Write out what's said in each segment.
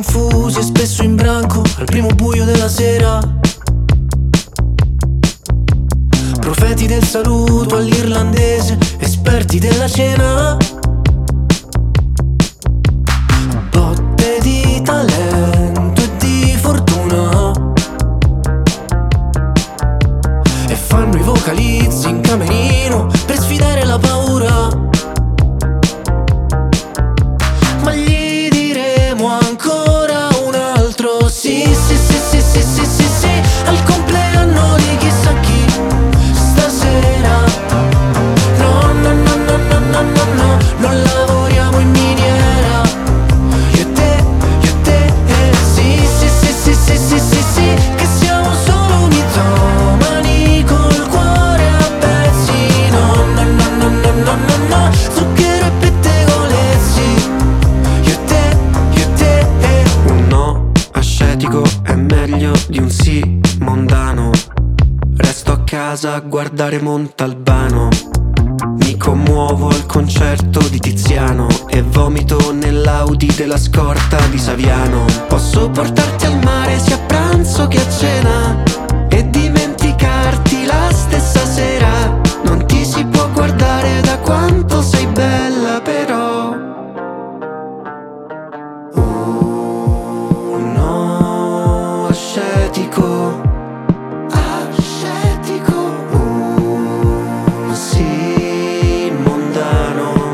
confusi e spesso in branco al primo buio della sera. Profeti del saluto all'irlandese, esperti della cena. Botte di talento e di fortuna, e fanno i vocalizzi in camerino per sfidare la paura. Ma gli diremo ancora un altro sì, sì, sì, sì, sì, sì, sì, sì, al compleanno di chissà chi stasera. No, no, no, no, no, no, no, no, non lavoriamo in miniera. Io e te, sì, sì, sì, sì, sì, sì, sì, sì, che siamo solo mitomani col cuore a pezzi. No, no, no, no, no, no, no, no, zucchero e pettegolezzi. Io e te, un no ascetico è meglio di un sì mondano. Resto a casa a guardare Montalbano. Mi commuovo al concerto di Tiziano e vomito nell'Audi della scorta di Saviano. Posso portarti al mare sia a pranzo che a cena e dimenticarti la stessa sera. Non ti si può guardare da quanto sei bella però. No, ascetico, sì, mondano,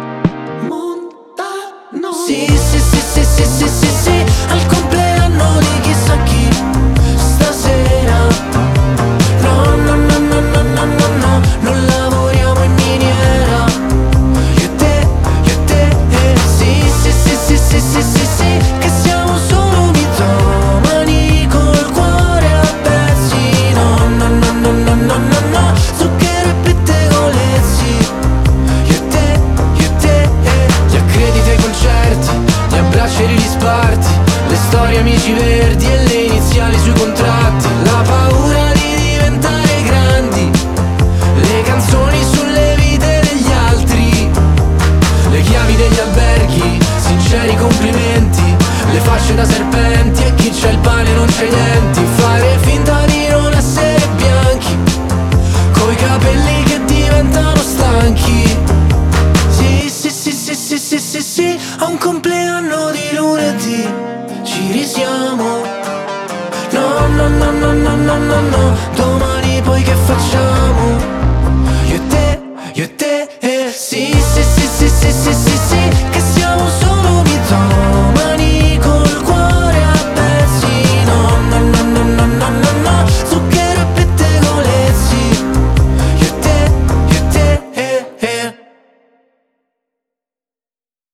mondano. Sì, sì, sì, sì, sì, sì, sì, sì, al compleanno di chissà chi stasera. No, no, no, no, no, no, no, no, non lavoriamo in miniera. Io e te, sì, sì, sì, sì, sì, sì, sì, sì, che siamo solo mitomani col cuore a pezzi. No, no, no, no, no, no, no, no, zucchero e pettegolezzi. Io e te, gli accrediti ai concerti, gli abbracci e gli sparti, le storie amici verdi e le iniziali sui contratti. La paura di diventare grandi, le canzoni sulle vite degli altri, le chiavi degli alberghi, sinceri complimenti, le facce da serpenti e chi c'ha il pane non c'ha i denti. Fare finta di non essere bianchi, coi capelli che diventano stanchi. Sì, sì, sì, sì, sì, sì, sì, sì, a un compleanno di lunedì ci risiamo. No, no, no, no, no, no, no, no, domani poi che facciamo? Io e te,